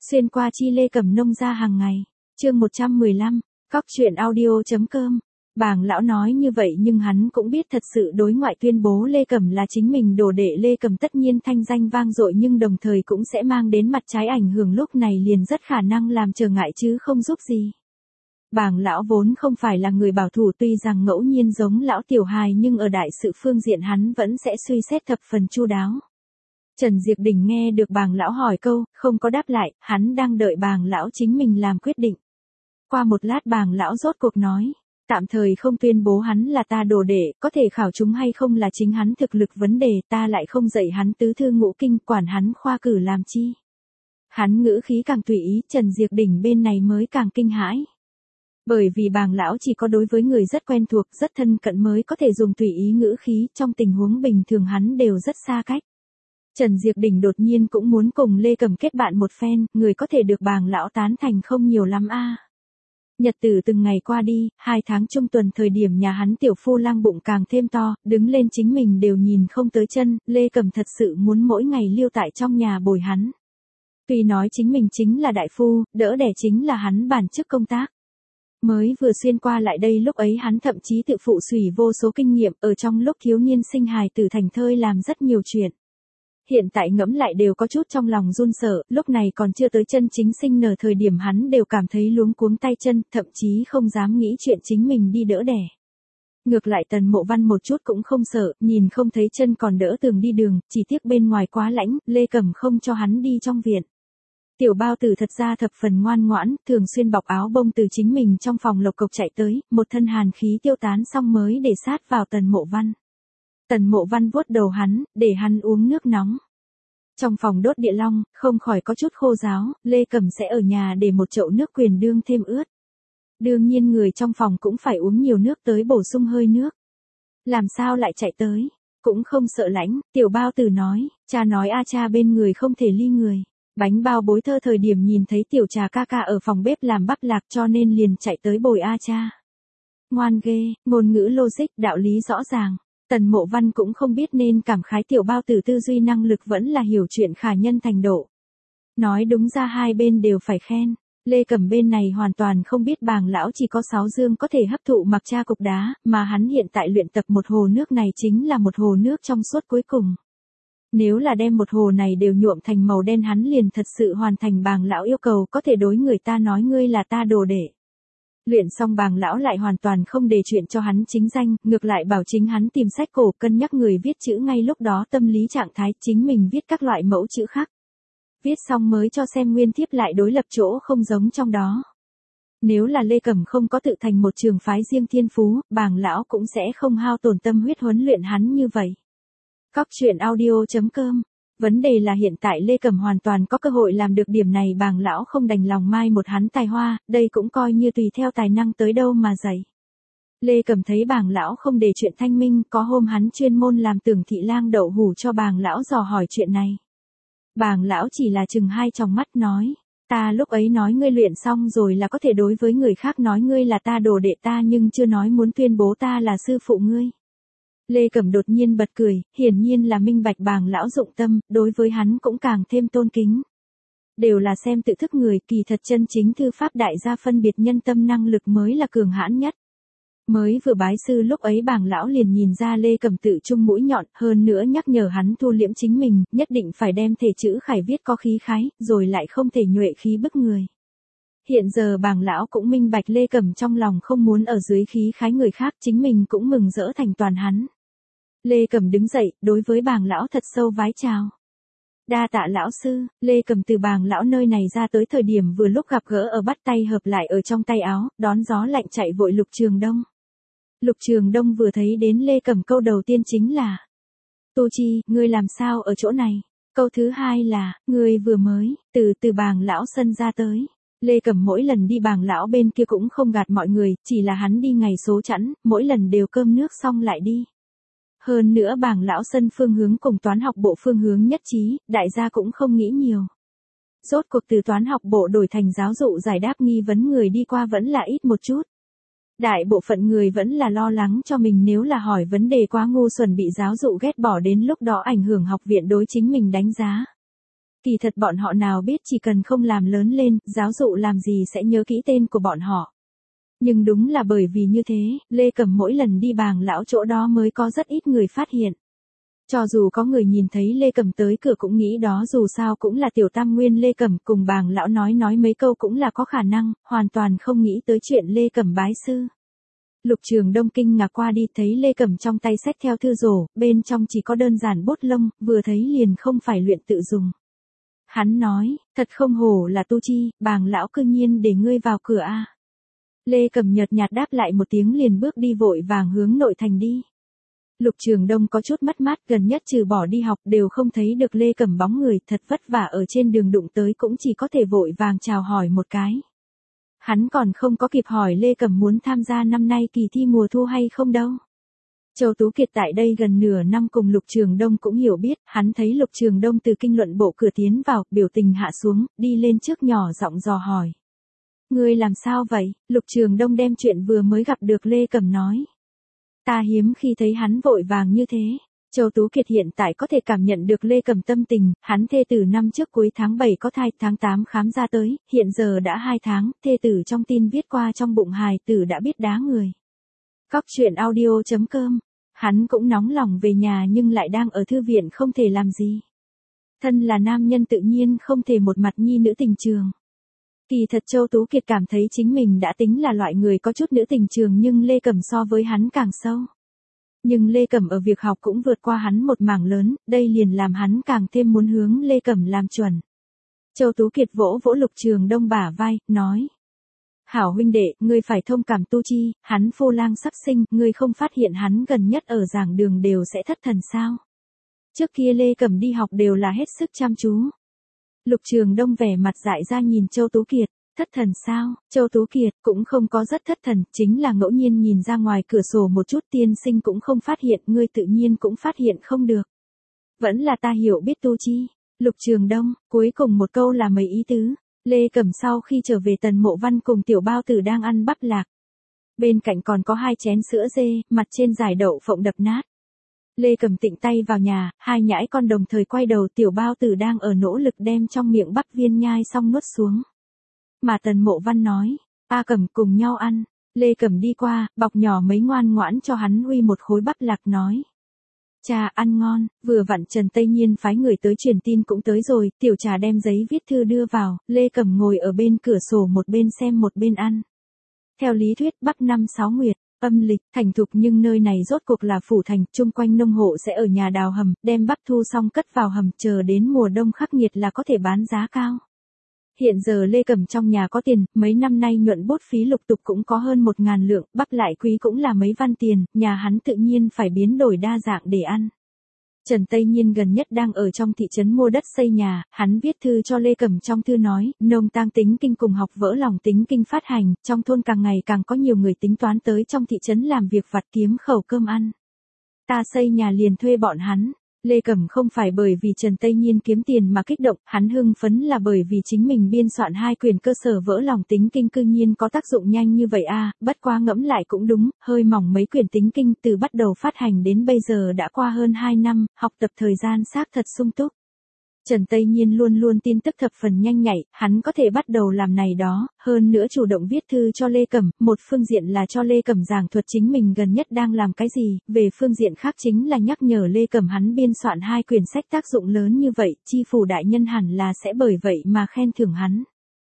Xuyên qua chi Lê Cẩm nông ra hàng ngày. Chương 115, Cóc truyện audio.com. Bàng lão nói như vậy nhưng hắn cũng biết thật sự đối ngoại tuyên bố Lê Cẩm là chính mình đồ đệ Lê Cẩm tất nhiên thanh danh vang dội nhưng đồng thời cũng sẽ mang đến mặt trái ảnh hưởng, lúc này liền rất khả năng làm trở ngại chứ không giúp gì. Bàng lão vốn không phải là người bảo thủ, tuy rằng ngẫu nhiên giống lão tiểu hài nhưng ở đại sự phương diện hắn vẫn sẽ suy xét thập phần chu đáo. Trần Diệp Đình nghe được bàng lão hỏi câu, không có đáp lại, hắn đang đợi bàng lão chính mình làm quyết định. Qua một lát bàng lão rốt cuộc nói, tạm thời không tuyên bố hắn là ta đồ đệ, có thể khảo chúng hay không là chính hắn thực lực vấn đề, ta lại không dạy hắn tứ thư ngũ kinh, quản hắn khoa cử làm chi. Hắn ngữ khí càng tùy ý, Trần Diệp Đình bên này mới càng kinh hãi. Bởi vì bàng lão chỉ có đối với người rất quen thuộc, rất thân cận mới có thể dùng tùy ý ngữ khí, trong tình huống bình thường hắn đều rất xa cách. Trần Diệp Đình đột nhiên cũng muốn cùng Lê Cẩm kết bạn một phen, người có thể được bàng lão tán thành không nhiều lắm a. Nhật tử từng ngày qua đi, 2 tháng trung tuần thời điểm nhà hắn tiểu phu lang bụng càng thêm to, đứng lên chính mình đều nhìn không tới chân, Lê Cẩm thật sự muốn mỗi ngày lưu tại trong nhà bồi hắn. Tuy nói chính mình chính là đại phu, đỡ đẻ chính là hắn bản chức công tác. Mới vừa xuyên qua lại đây lúc ấy hắn thậm chí tự phụ sủy vô số kinh nghiệm, ở trong lúc thiếu niên sinh hài tử thành thơi làm rất nhiều chuyện. Hiện tại ngẫm lại đều có chút trong lòng run sợ, lúc này còn chưa tới chân chính sinh nở thời điểm hắn đều cảm thấy luống cuống tay chân, thậm chí không dám nghĩ chuyện chính mình đi đỡ đẻ. Ngược lại Tần Mộ Văn một chút cũng không sợ, nhìn không thấy chân còn đỡ tường đi đường, chỉ tiếc bên ngoài quá lạnh, Lê Cẩm không cho hắn đi trong viện. Tiểu bao tử thật ra thập phần ngoan ngoãn, thường xuyên bọc áo bông từ chính mình trong phòng lộc cộc chạy tới, một thân hàn khí tiêu tán xong mới để sát vào Tần Mộ Văn. Tần Mộ Văn vuốt đầu hắn, để hắn uống nước nóng. Trong phòng đốt địa long, không khỏi có chút khô ráo, Lê Cẩm sẽ ở nhà để một chậu nước quyền đương thêm ướt. Đương nhiên người trong phòng cũng phải uống nhiều nước tới bổ sung hơi nước. Làm sao lại chạy tới, cũng không sợ lạnh, tiểu bao tử nói, cha nói a cha bên người không thể ly người. Bánh bao bối thơ thời điểm nhìn thấy tiểu trà ca ca ở phòng bếp làm bắp lạc cho nên liền chạy tới bồi a cha. Ngoan ghê, ngôn ngữ logic, đạo lý rõ ràng. Tần Mộ Văn cũng không biết nên cảm khái tiểu bao tử tư duy năng lực vẫn là hiểu chuyện khả nhân thành độ. Nói đúng ra hai bên đều phải khen. Lê Cẩm bên này hoàn toàn không biết bàng lão chỉ có 6 dương có thể hấp thụ mặc cha cục đá, mà hắn hiện tại luyện tập một hồ nước này chính là một hồ nước trong suốt cuối cùng. Nếu là đem một hồ này đều nhuộm thành màu đen hắn liền thật sự hoàn thành bàng lão yêu cầu, có thể đối người ta nói ngươi là ta đồ đệ. Luyện xong bàng lão lại hoàn toàn không đề chuyện cho hắn chính danh, ngược lại bảo chính hắn tìm sách cổ cân nhắc người viết chữ ngay lúc đó tâm lý trạng thái, chính mình viết các loại mẫu chữ khác. Viết xong mới cho xem nguyên thiếp lại đối lập chỗ không giống trong đó. Nếu là Lê Cẩm không có tự thành một trường phái riêng thiên phú, bàng lão cũng sẽ không hao tổn tâm huyết huấn luyện hắn như vậy. Cóc truyện audio.com. Vấn đề là hiện tại Lê Cẩm hoàn toàn có cơ hội làm được điểm này, bàng lão không đành lòng mai một hắn tài hoa, đây cũng coi như tùy theo tài năng tới đâu mà dạy. Lê Cẩm thấy bàng lão không để chuyện thanh minh, có hôm hắn chuyên môn làm Tưởng thị lang đậu hủ cho bàng lão dò hỏi chuyện này. Bàng lão chỉ là chừng hai tròng mắt nói, ta lúc ấy nói ngươi luyện xong rồi là có thể đối với người khác nói ngươi là ta đồ đệ ta nhưng chưa nói muốn tuyên bố ta là sư phụ ngươi. Lê Cẩm đột nhiên bật cười, hiển nhiên là minh bạch bàng lão dụng tâm, đối với hắn cũng càng thêm tôn kính. Đều là xem tự thức người, kỳ thật chân chính thư pháp đại gia phân biệt nhân tâm năng lực mới là cường hãn nhất. Mới vừa bái sư lúc ấy bàng lão liền nhìn ra Lê Cẩm tự trung mũi nhọn, hơn nữa nhắc nhở hắn thu liễm chính mình, nhất định phải đem thể chữ khải viết có khí khái, rồi lại không thể nhuệ khí bức người. Hiện giờ bàng lão cũng minh bạch Lê Cẩm trong lòng không muốn ở dưới khí khái người khác, chính mình cũng mừng rỡ thành toàn hắn. Lê Cẩm đứng dậy, đối với bàng lão thật sâu vái chào. Đa tạ lão sư. Lê Cẩm từ bàng lão nơi này ra tới thời điểm vừa lúc gặp gỡ ở bắt tay hợp lại ở trong tay áo, đón gió lạnh chạy vội Lục Trường Đông. Lục Trường Đông vừa thấy đến Lê Cẩm câu đầu tiên chính là: Tu Chi, ngươi làm sao ở chỗ này? Câu thứ hai là: ngươi vừa mới từ bàng lão sân ra tới. Lê Cẩm mỗi lần đi bàng lão bên kia cũng không gạt mọi người, chỉ là hắn đi ngày số chẵn, mỗi lần đều cơm nước xong lại đi. Hơn nữa bàng lão sân phương hướng cùng toán học bộ phương hướng nhất trí, đại gia cũng không nghĩ nhiều. Rốt cuộc từ toán học bộ đổi thành giáo dụ giải đáp nghi vấn người đi qua vẫn là ít một chút. Đại bộ phận người vẫn là lo lắng cho mình nếu là hỏi vấn đề quá ngu xuẩn bị giáo dụ ghét bỏ đến lúc đó ảnh hưởng học viện đối chính mình đánh giá. Kỳ thật bọn họ nào biết chỉ cần không làm lớn lên, giáo dụ làm gì sẽ nhớ kỹ tên của bọn họ. Nhưng đúng là bởi vì như thế, Lê Cẩm mỗi lần đi Bàng lão chỗ đó mới có rất ít người phát hiện. Cho dù có người nhìn thấy Lê Cẩm tới cửa cũng nghĩ đó dù sao cũng là tiểu tam nguyên Lê Cẩm, cùng Bàng lão nói mấy câu cũng là có khả năng, hoàn toàn không nghĩ tới chuyện Lê Cẩm bái sư. Lục Trường Đông kinh ngạc qua đi, thấy Lê Cẩm trong tay xách theo thư rổ, bên trong chỉ có đơn giản bút lông, vừa thấy liền không phải luyện tự dùng. Hắn nói, thật không hổ là tu chi, Bàng lão cư nhiên để ngươi vào cửa a. Lê Cẩm nhợt nhạt đáp lại một tiếng liền bước đi vội vàng hướng nội thành đi. Lục Trường Đông có chút mất mát, gần nhất trừ bỏ đi học đều không thấy được Lê Cẩm bóng người, thật vất vả ở trên đường đụng tới cũng chỉ có thể vội vàng chào hỏi một cái. Hắn còn không có kịp hỏi Lê Cẩm muốn tham gia năm nay kỳ thi mùa thu hay không đâu. Châu Tú Kiệt tại đây gần nửa năm cùng Lục Trường Đông cũng hiểu biết, hắn thấy Lục Trường Đông từ kinh luận bộ cửa tiến vào, biểu tình hạ xuống, đi lên trước nhỏ giọng dò hỏi. Ngươi làm sao vậy? Lục Trường Đông đem chuyện vừa mới gặp được Lê Cẩm nói. Ta hiếm khi thấy hắn vội vàng như thế. Châu Tú Kiệt hiện tại có thể cảm nhận được Lê Cẩm tâm tình, hắn thê tử năm trước cuối tháng 7 có thai, tháng 8 khám ra tới, hiện giờ đã 2 tháng, thê tử trong tin viết qua trong bụng hài tử đã biết đá người. Cóc truyện audio.com, hắn cũng nóng lòng về nhà nhưng lại đang ở thư viện không thể làm gì. Thân là nam nhân tự nhiên không thể một mặt nhi nữ tình trường. Kỳ thật Châu Tú Kiệt cảm thấy chính mình đã tính là loại người có chút nữ tình trường nhưng Lê Cẩm so với hắn càng sâu. Nhưng Lê Cẩm ở việc học cũng vượt qua hắn một mảng lớn, đây liền làm hắn càng thêm muốn hướng Lê Cẩm làm chuẩn. Châu Tú Kiệt vỗ vỗ Lục Trường Đông bả vai, nói. Hảo huynh đệ, ngươi phải thông cảm tu chi, hắn phô lang sắp sinh, ngươi không phát hiện hắn gần nhất ở giảng đường đều sẽ thất thần sao. Trước kia Lê Cẩm đi học đều là hết sức chăm chú. Lục Trường Đông vẻ mặt dại ra nhìn Châu Tú Kiệt, thất thần sao? Châu Tú Kiệt cũng không có rất thất thần, chính là ngẫu nhiên nhìn ra ngoài cửa sổ một chút, tiên sinh cũng không phát hiện, ngươi tự nhiên cũng phát hiện không được. Vẫn là ta hiểu biết tu chi. Lục Trường Đông, cuối cùng một câu là mấy ý tứ. Lê Cẩm sau khi trở về Tần Mộ Văn cùng Tiểu Bao Tử đang ăn bắp lạc. Bên cạnh còn có 2 chén sữa dê, mặt trên giải đậu phộng đập nát. Lê Cẩm tịnh tay vào nhà, 2 nhãi con đồng thời quay đầu, Tiểu Bao Tử đang ở nỗ lực đem trong miệng bắp viên nhai xong nuốt xuống. Mà Tần Mộ Văn nói, A Cẩm cùng nhau ăn. Lê Cẩm đi qua, bọc nhỏ mấy ngoan ngoãn cho hắn uy một khối bắp lạc nói. Cha ăn ngon, vừa vặn Trần Tây Nhiên phái người tới truyền tin cũng tới rồi, Tiểu Trà đem giấy viết thư đưa vào, Lê Cẩm ngồi ở bên cửa sổ một bên xem một bên ăn. Theo lý thuyết Bắc năm 6 nguyệt, âm lịch, thành thục nhưng nơi này rốt cuộc là phủ thành, chung quanh nông hộ sẽ ở nhà đào hầm, đem bắp thu xong cất vào hầm, chờ đến mùa đông khắc nghiệt là có thể bán giá cao. Hiện giờ Lê Cẩm trong nhà có tiền, mấy năm nay nhuận bút phí lục tục cũng có hơn 1.000 lượng, bắp lại quý cũng là mấy văn tiền, nhà hắn tự nhiên phải biến đổi đa dạng để ăn. Trần Tây Nhiên gần nhất đang ở trong thị trấn mua đất xây nhà, hắn viết thư cho Lê Cẩm, trong thư nói, nông tang tính kinh cùng học vỡ lòng tính kinh phát hành, trong thôn càng ngày càng có nhiều người tính toán tới trong thị trấn làm việc vặt kiếm khẩu cơm ăn. Ta xây nhà liền thuê bọn hắn. Lê Cẩm không phải bởi vì Trần Tây Nhiên kiếm tiền mà kích động, hắn hưng phấn là bởi vì chính mình biên soạn 2 quyển cơ sở vỡ lòng tính kinh cư nhiên có tác dụng nhanh như vậy a, bất quá ngẫm lại cũng đúng, hơi mỏng mấy quyển tính kinh từ bắt đầu phát hành đến bây giờ đã qua hơn 2 năm, học tập thời gian xác thật sung túc. Trần Tây Nhiên luôn luôn tin tức thập phần nhanh nhạy, hắn có thể bắt đầu làm này đó, hơn nữa chủ động viết thư cho Lê Cẩm, một phương diện là cho Lê Cẩm giảng thuật chính mình gần nhất đang làm cái gì, về phương diện khác chính là nhắc nhở Lê Cẩm hắn biên soạn 2 quyển sách tác dụng lớn như vậy, chi phủ đại nhân hẳn là sẽ bởi vậy mà khen thưởng hắn.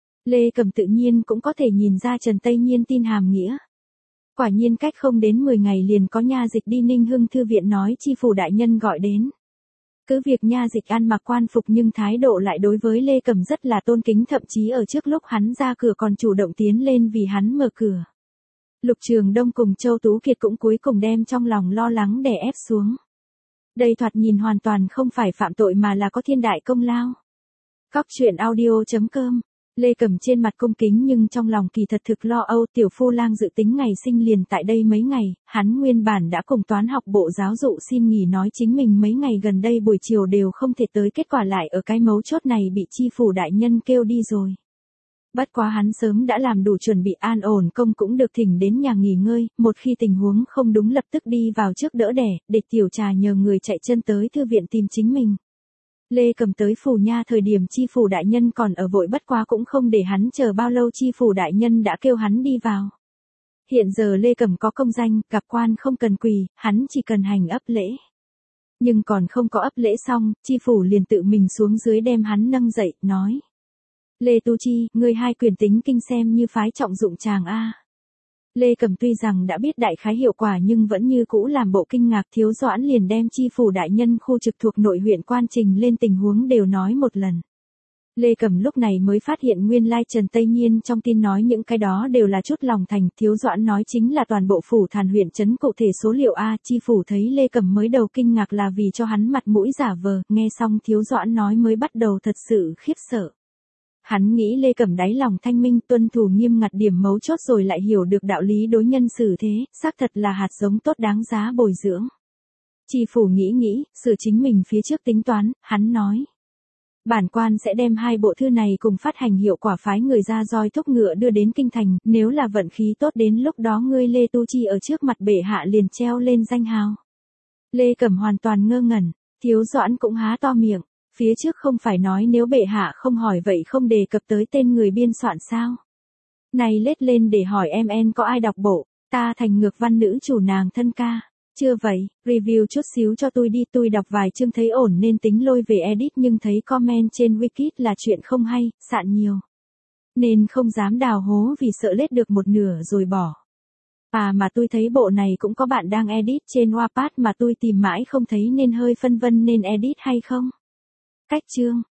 Lê Cẩm tự nhiên cũng có thể nhìn ra Trần Tây Nhiên tin hàm nghĩa. Quả nhiên cách không đến 10 ngày liền có nha dịch đi Ninh Hưng thư viện nói chi phủ đại nhân gọi đến. Cứ việc nha dịch ăn mặc quan phục nhưng thái độ lại đối với Lê Cẩm rất là tôn kính, thậm chí ở trước lúc hắn ra cửa còn chủ động tiến lên vì hắn mở cửa. Lục Trường Đông cùng Châu Tú Kiệt cũng cuối cùng đem trong lòng lo lắng đè ép xuống. Đây thoạt nhìn hoàn toàn không phải phạm tội mà là có thiên đại công lao. Cóc truyện audio.com, Lê Cẩm trên mặt cung kính nhưng trong lòng kỳ thật thực lo âu, tiểu phu lang dự tính ngày sinh liền tại đây mấy ngày, hắn nguyên bản đã cùng toán học bộ giáo dụ xin nghỉ nói chính mình mấy ngày gần đây buổi chiều đều không thể tới, kết quả lại ở cái mấu chốt này bị chi phủ đại nhân kêu đi rồi. Bất quá hắn sớm đã làm đủ chuẩn bị, an ổn công cũng được thỉnh đến nhà nghỉ ngơi, một khi tình huống không đúng lập tức đi vào trước đỡ đẻ, để Tiểu Trà nhờ người chạy chân tới thư viện tìm chính mình. Lê Cầm tới phủ nha thời điểm chi phủ đại nhân còn ở vội, bất quá cũng không để hắn chờ bao lâu, chi phủ đại nhân đã kêu hắn đi vào. Hiện giờ Lê Cầm có công danh, gặp quan không cần quỳ, hắn chỉ cần hành ấp lễ. Nhưng còn không có ấp lễ xong, chi phủ liền tự mình xuống dưới đem hắn nâng dậy, nói. Lê Tu Chi, ngươi hai quyền tính kinh xem như phái trọng dụng chàng a. Lê Cầm tuy rằng đã biết đại khái hiệu quả nhưng vẫn như cũ làm bộ kinh ngạc. Thiếu Doãn liền đem chi phủ đại nhân khu trực thuộc nội huyện quan trình lên tình huống đều nói một lần. Lê Cầm lúc này mới phát hiện nguyên lai Trần Tây Nhiên trong tin nói những cái đó đều là chút lòng thành. Thiếu Doãn nói chính là toàn bộ phủ Thàn huyện trấn cụ thể số liệu a. Chi phủ thấy Lê Cầm mới đầu kinh ngạc là vì cho hắn mặt mũi giả vờ, nghe xong Thiếu Doãn nói mới bắt đầu thật sự khiếp sợ. Hắn nghĩ Lê Cầm đáy lòng thanh minh, tuân thủ nghiêm ngặt điểm mấu chốt, rồi lại hiểu được đạo lý đối nhân xử thế, xác thật là hạt giống tốt đáng giá bồi dưỡng. Chi phủ nghĩ, sửa chính mình phía trước tính toán, hắn nói. Bản quan sẽ đem hai bộ thư này cùng phát hành hiệu quả phái người ra roi thúc ngựa đưa đến kinh thành, nếu là vận khí tốt đến lúc đó ngươi Lê Tu Chi ở trước mặt bệ hạ liền treo lên danh hào. Lê Cầm hoàn toàn ngơ ngẩn, Thiếu Doãn cũng há to miệng. Phía trước không phải nói nếu bệ hạ không hỏi vậy không đề cập tới tên người biên soạn sao? Này lết lên để hỏi em có ai đọc bộ, ta thành ngược văn nữ chủ nàng thân ca. Chưa vậy, review chút xíu cho tôi đi, tôi đọc vài chương thấy ổn nên tính lôi về edit nhưng thấy comment trên wiki là chuyện không hay, sạn nhiều. Nên không dám đào hố vì sợ lết được một nửa rồi bỏ. À mà tôi thấy bộ này cũng có bạn đang edit trên Wattpad mà tôi tìm mãi không thấy nên hơi phân vân nên edit hay không? Cách chương